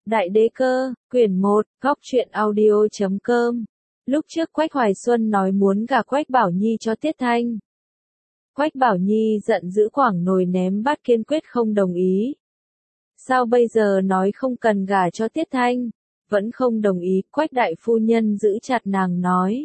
Đại đế cơ, quyển 1, góc truyện audio.com. Lúc trước Quách Hoài Xuân nói muốn gả Quách Bảo Nhi cho Tiết Thanh. Quách Bảo Nhi giận dữ quảng nồi ném bát kiên quyết không đồng ý. Sao bây giờ nói không cần gả cho Tiết Thanh? Vẫn không đồng ý, Quách đại phu nhân giữ chặt nàng nói.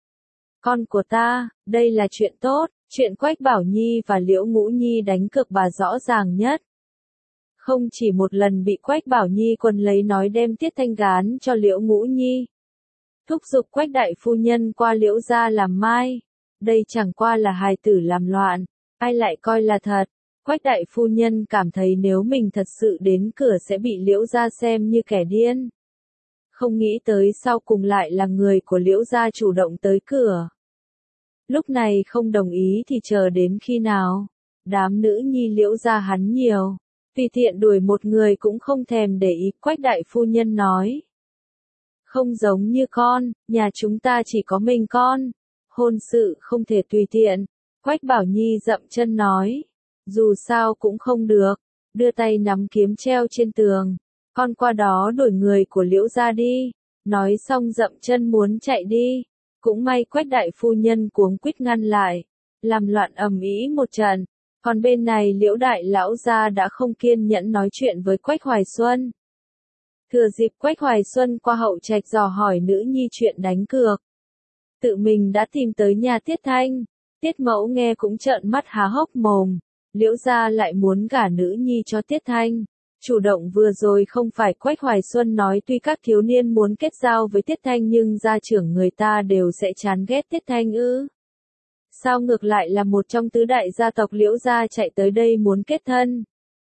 Con của ta, đây là chuyện tốt, chuyện Quách Bảo Nhi và Liễu Ngũ Nhi đánh cược bà rõ ràng nhất. Không chỉ một lần bị Quách Bảo Nhi quần lấy nói đem Tiết Thanh gán cho Liễu Ngũ Nhi. Thúc giục Quách đại phu nhân qua Liễu gia làm mai. Đây chẳng qua là hài tử làm loạn, ai lại coi là thật. Quách đại phu nhân cảm thấy nếu mình thật sự đến cửa sẽ bị Liễu gia xem như kẻ điên. Không nghĩ tới sau cùng lại là người của Liễu gia chủ động tới cửa. Lúc này không đồng ý thì chờ đến khi nào? Đám nữ nhi Liễu gia hắn nhiều. Tùy tiện đuổi một người cũng không thèm để ý, Quách đại phu nhân nói. Không giống như con, nhà chúng ta chỉ có mình con. Hôn sự không thể tùy tiện. Quách Bảo Nhi dậm chân nói. Dù sao cũng không được. Đưa tay nắm kiếm treo trên tường. Con qua đó đuổi người của Liễu gia đi. Nói xong dậm chân muốn chạy đi. Cũng may Quách đại phu nhân cuống quýt ngăn lại. Làm loạn ầm ĩ một trận. Còn bên này Liễu đại lão gia đã không kiên nhẫn nói chuyện với Quách Hoài Xuân. Thừa dịp Quách Hoài Xuân qua hậu trạch dò hỏi nữ nhi chuyện đánh cược. Tự mình đã tìm tới nhà Tiết Thanh. Tiết mẫu nghe cũng trợn mắt há hốc mồm. Liễu gia lại muốn gả nữ nhi cho Tiết Thanh. Chủ động vừa rồi không phải Quách Hoài Xuân nói tuy các thiếu niên muốn kết giao với Tiết Thanh nhưng gia trưởng người ta đều sẽ chán ghét Tiết Thanh ư. Sao ngược lại là một trong tứ đại gia tộc Liễu gia chạy tới đây muốn kết thân?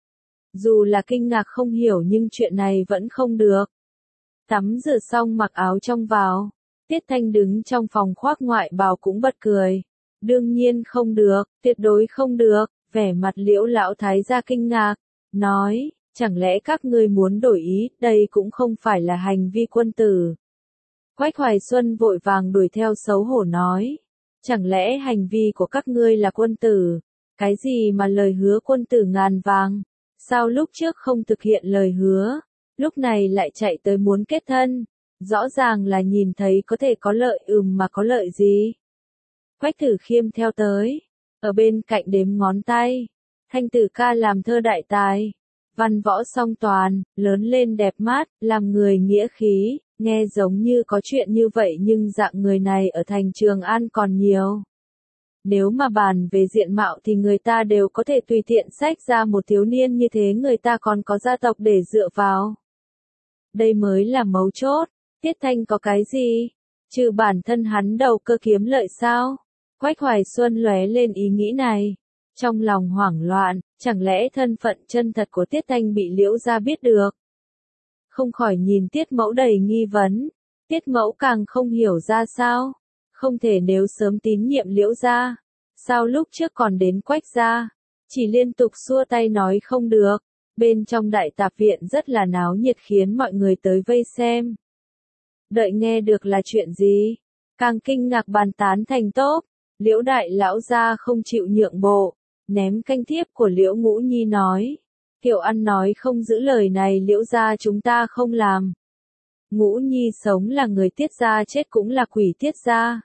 Dù là kinh ngạc không hiểu nhưng chuyện này vẫn không được. Tắm rửa xong mặc áo trong vào. Tiết Thanh đứng trong phòng khoác ngoại bào cũng bật cười. Đương nhiên không được, tuyệt đối không được. Vẻ mặt Liễu lão thái gia kinh ngạc. Nói, chẳng lẽ các ngươi muốn đổi ý, đây cũng không phải là hành vi quân tử. Quách Hoài Xuân vội vàng đuổi theo xấu hổ nói. Chẳng lẽ hành vi của các ngươi là quân tử? Cái gì mà lời hứa quân tử ngàn vàng? Sao lúc trước không thực hiện lời hứa? Lúc này lại chạy tới muốn kết thân? Rõ ràng là nhìn thấy có thể có lợi mà có lợi gì? Quách Tử Khiêm theo tới. Ở bên cạnh đếm ngón tay. Thanh tử ca làm thơ đại tài. Văn võ song toàn, lớn lên đẹp mát, làm người nghĩa khí. Nghe giống như có chuyện như vậy nhưng dạng người này ở thành Trường An còn nhiều. Nếu mà bàn về diện mạo thì người ta đều có thể tùy tiện xách ra một thiếu niên như thế, người ta còn có gia tộc để dựa vào. Đây mới là mấu chốt. Tiết Thanh có cái gì? Trừ bản thân hắn đầu cơ kiếm lợi sao? Quách Hoài Xuân lóe lên ý nghĩ này. Trong lòng hoảng loạn, chẳng lẽ thân phận chân thật của Tiết Thanh bị Liễu gia biết được? Không khỏi nhìn Tiết mẫu đầy nghi vấn. Tiết mẫu càng không hiểu ra sao. Không thể nếu sớm tín nhiệm Liễu gia. Sao lúc trước còn đến Quách gia? Chỉ liên tục xua tay nói không được. Bên trong đại tạp viện rất là náo nhiệt khiến mọi người tới vây xem. Đợi nghe được là chuyện gì? Càng kinh ngạc bàn tán thành tốp. Liễu đại lão gia không chịu nhượng bộ. Ném canh thiếp của Liễu Ngũ Nhi nói. Kiểu ăn nói không giữ lời này Liễu gia chúng ta không làm. Ngũ Nhi sống là người Tiết gia, chết cũng là quỷ Tiết gia.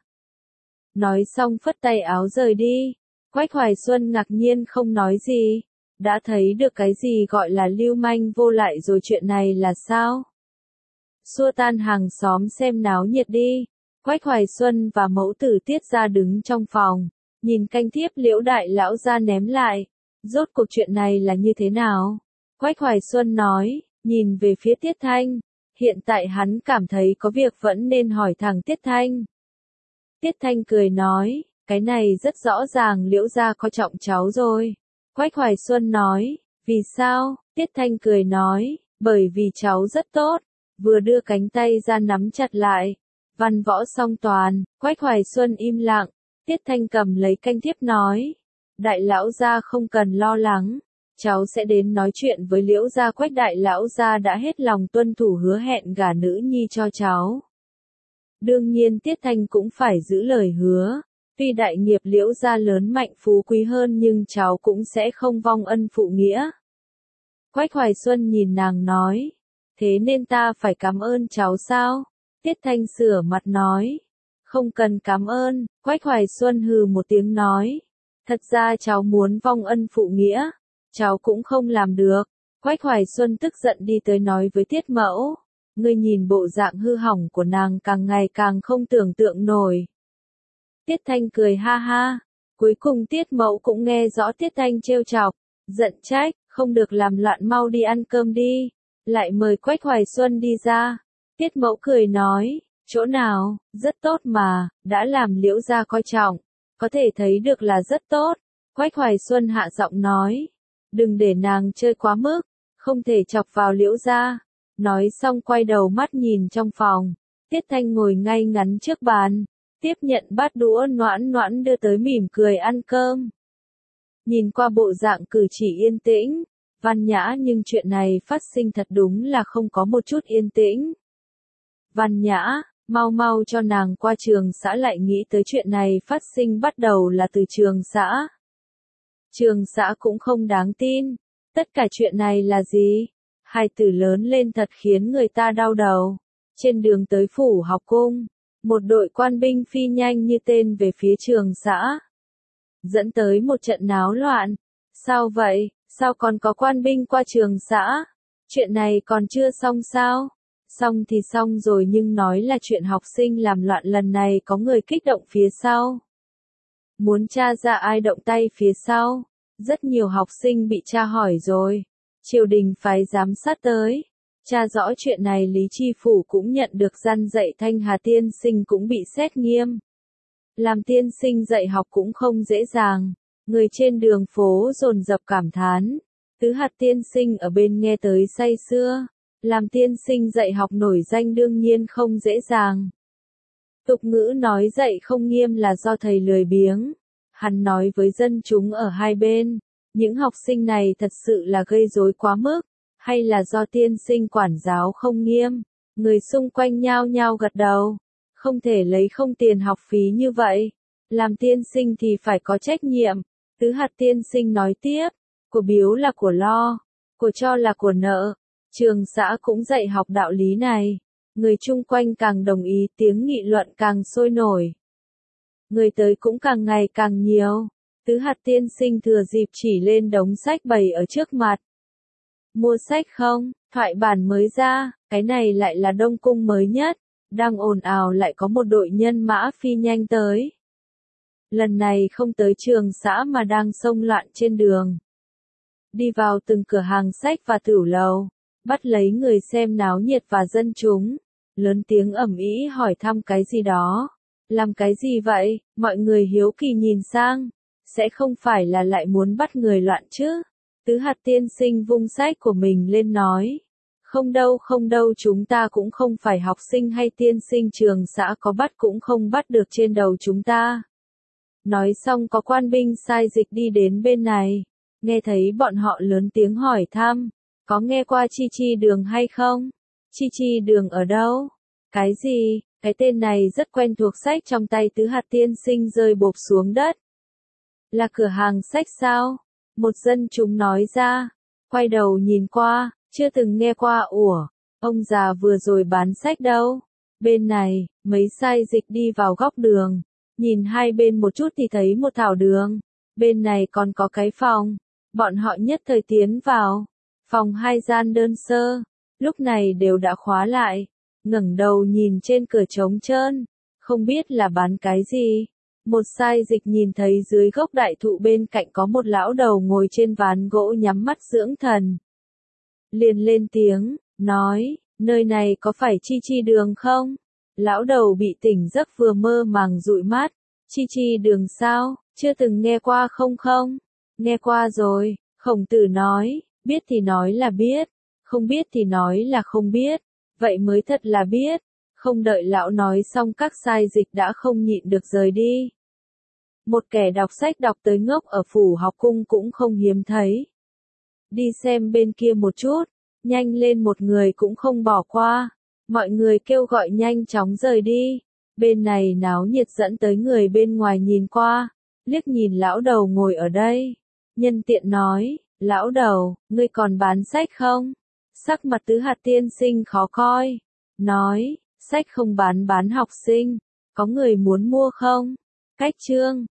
Nói xong phất tay áo rời đi. Quách Hoài Xuân ngạc nhiên không nói gì. Đã thấy được cái gì gọi là lưu manh vô lại rồi, chuyện này là sao? Xua tan hàng xóm xem náo nhiệt đi. Quách Hoài Xuân và mẫu tử Tiết gia đứng trong phòng. Nhìn canh thiếp Liễu đại lão gia ném lại. Rốt cuộc chuyện này là như thế nào? Quách Hoài Xuân nói, nhìn về phía Tiết Thanh. Hiện tại hắn cảm thấy có việc vẫn nên hỏi thẳng Tiết Thanh. Tiết Thanh cười nói, cái này rất rõ ràng Liễu gia coi trọng cháu rồi. Quách Hoài Xuân nói, vì sao? Tiết Thanh cười nói, bởi vì cháu rất tốt. Vừa đưa cánh tay ra nắm chặt lại. Văn võ song toàn. Quách Hoài Xuân im lặng. Tiết Thanh cầm lấy canh thiếp nói. Đại lão gia không cần lo lắng. Cháu sẽ đến nói chuyện với Liễu gia. Quách đại lão gia đã hết lòng tuân thủ hứa hẹn gả nữ nhi cho cháu. Đương nhiên Tiết Thanh cũng phải giữ lời hứa. Tuy đại nghiệp Liễu gia lớn mạnh phú quý hơn nhưng cháu cũng sẽ không vong ân phụ nghĩa. Quách Hoài Xuân nhìn nàng nói. Thế nên ta phải cảm ơn cháu sao? Tiết Thanh sửa mặt nói. Không cần cảm ơn, Quách Hoài Xuân hừ một tiếng nói. Thật ra cháu muốn vong ân phụ nghĩa, cháu cũng không làm được. Quách Hoài Xuân tức giận đi tới nói với Tiết Mẫu. Ngươi nhìn bộ dạng hư hỏng của nàng càng ngày càng không tưởng tượng nổi. Tiết Thanh cười ha ha. Cuối cùng Tiết Mẫu cũng nghe rõ Tiết Thanh trêu chọc, giận trách, không được làm loạn, mau đi ăn cơm đi. Lại mời Quách Hoài Xuân đi ra. Tiết Mẫu cười nói, chỗ nào, rất tốt mà, đã làm Liễu gia coi trọng, có thể thấy được là rất tốt. Quách Hoài Xuân hạ giọng nói, đừng để nàng chơi quá mức, không thể chọc vào Liễu gia. Nói xong quay đầu mắt nhìn trong phòng, Tiết Thanh ngồi ngay ngắn trước bàn, tiếp nhận bát đũa Noãn Noãn đưa tới mỉm cười ăn cơm. Nhìn qua bộ dạng cử chỉ yên tĩnh, văn nhã nhưng chuyện này phát sinh thật đúng là không có một chút yên tĩnh. Văn nhã, mau mau cho nàng qua Trường xã, lại nghĩ tới chuyện này phát sinh bắt đầu là từ Trường xã. Trường xã cũng không đáng tin, tất cả chuyện này là gì? Hai từ lớn lên thật khiến người ta đau đầu. Trên đường tới phủ học cung, một đội quan binh phi nhanh như tên về phía Trường xã, dẫn tới một trận náo loạn. Sao vậy? Sao còn có quan binh qua Trường xã? Chuyện này còn chưa xong sao? Xong thì xong rồi, nhưng nói là chuyện học sinh làm loạn lần này có người kích động phía sau. Muốn tra ra ai động tay phía sau. Rất nhiều học sinh bị tra hỏi rồi. Triều đình phái giám sát tới. Tra rõ chuyện này, Lý Tri Phủ cũng nhận được răn dạy, Thanh Hà tiên sinh cũng bị xét nghiêm. Làm tiên sinh dạy học cũng không dễ dàng. Người trên đường phố dồn dập cảm thán. Tứ Hạt tiên sinh ở bên nghe tới say sưa. Làm tiên sinh dạy học nổi danh đương nhiên không dễ dàng. Tục ngữ nói dạy không nghiêm là do thầy lười biếng. Hắn nói với dân chúng ở hai bên, những học sinh này thật sự là gây rối quá mức, hay là do tiên sinh quản giáo không nghiêm? Người xung quanh nhao nhao gật đầu. Không thể lấy không tiền học phí như vậy. Làm tiên sinh thì phải có trách nhiệm. Tứ Hạt tiên sinh nói tiếp, của biếu là của lo, của cho là của nợ. Trường xã cũng dạy học đạo lý này. Người chung quanh càng đồng ý, tiếng nghị luận càng sôi nổi. Người tới cũng càng ngày càng nhiều. Tứ Hạt tiên sinh thừa dịp chỉ lên đống sách bày ở trước mặt. Mua sách không? Thoại bản mới ra, cái này lại là Đông Cung mới nhất. Đang ồn ào lại có một đội nhân mã phi nhanh tới. Lần này không tới Trường xã mà đang xông loạn trên đường. Đi vào từng cửa hàng sách và tửu lầu, bắt lấy người xem náo nhiệt và dân chúng. Lớn tiếng ầm ĩ hỏi thăm cái gì đó. Làm cái gì vậy? Mọi người hiếu kỳ nhìn sang. Sẽ không phải là lại muốn bắt người loạn chứ? Tứ Hạt tiên sinh vung sách của mình lên nói. Không đâu, chúng ta cũng không phải học sinh hay tiên sinh, Trường xã có bắt cũng không bắt được trên đầu chúng ta. Nói xong có quan binh sai dịch đi đến bên này. Nghe thấy bọn họ lớn tiếng hỏi thăm. Có nghe qua Chi Chi Đường hay không? Chi Chi Đường ở đâu? Cái gì? Cái tên này rất quen thuộc. Sách trong tay Tứ Hạt tiên sinh rơi bộp xuống đất. Là cửa hàng sách sao? Một dân chúng nói ra. Quay đầu nhìn qua, chưa từng nghe qua. Ủa, ông già vừa rồi bán sách đâu? Bên này, mấy sai dịch đi vào góc đường. Nhìn hai bên một chút thì thấy một thảo đường. Bên này còn có cái phòng. Bọn họ nhất thời tiến vào. Phòng hai gian đơn sơ. Lúc này đều đã khóa lại. Ngẩng đầu nhìn trên cửa trống trơn. Không biết là bán cái gì. Một sai dịch nhìn thấy dưới gốc đại thụ bên cạnh có một lão đầu ngồi trên ván gỗ nhắm mắt dưỡng thần. Liền lên tiếng, nói, nơi này có phải Chi Chi Đường không? Lão đầu bị tỉnh giấc vừa mơ màng dụi mắt. Chi Chi Đường sao? Chưa từng nghe qua không? Nghe qua rồi, Khổng Tử nói, biết thì nói là biết, không biết thì nói là không biết, vậy mới thật là biết. Không đợi lão nói xong các sai dịch đã không nhịn được rời đi. Một kẻ đọc sách đọc tới ngốc ở phủ học cung cũng không hiếm thấy. Đi xem bên kia một chút, nhanh lên, một người cũng không bỏ qua. Mọi người kêu gọi nhanh chóng rời đi. Bên này náo nhiệt dẫn tới người bên ngoài nhìn qua, liếc nhìn lão đầu ngồi ở đây. Nhân tiện nói, lão đầu, ngươi còn bán sách không? Sắc mặt Tứ Hạt tiên sinh khó coi. Nói, sách không bán học sinh. Có người muốn mua không? Cách chương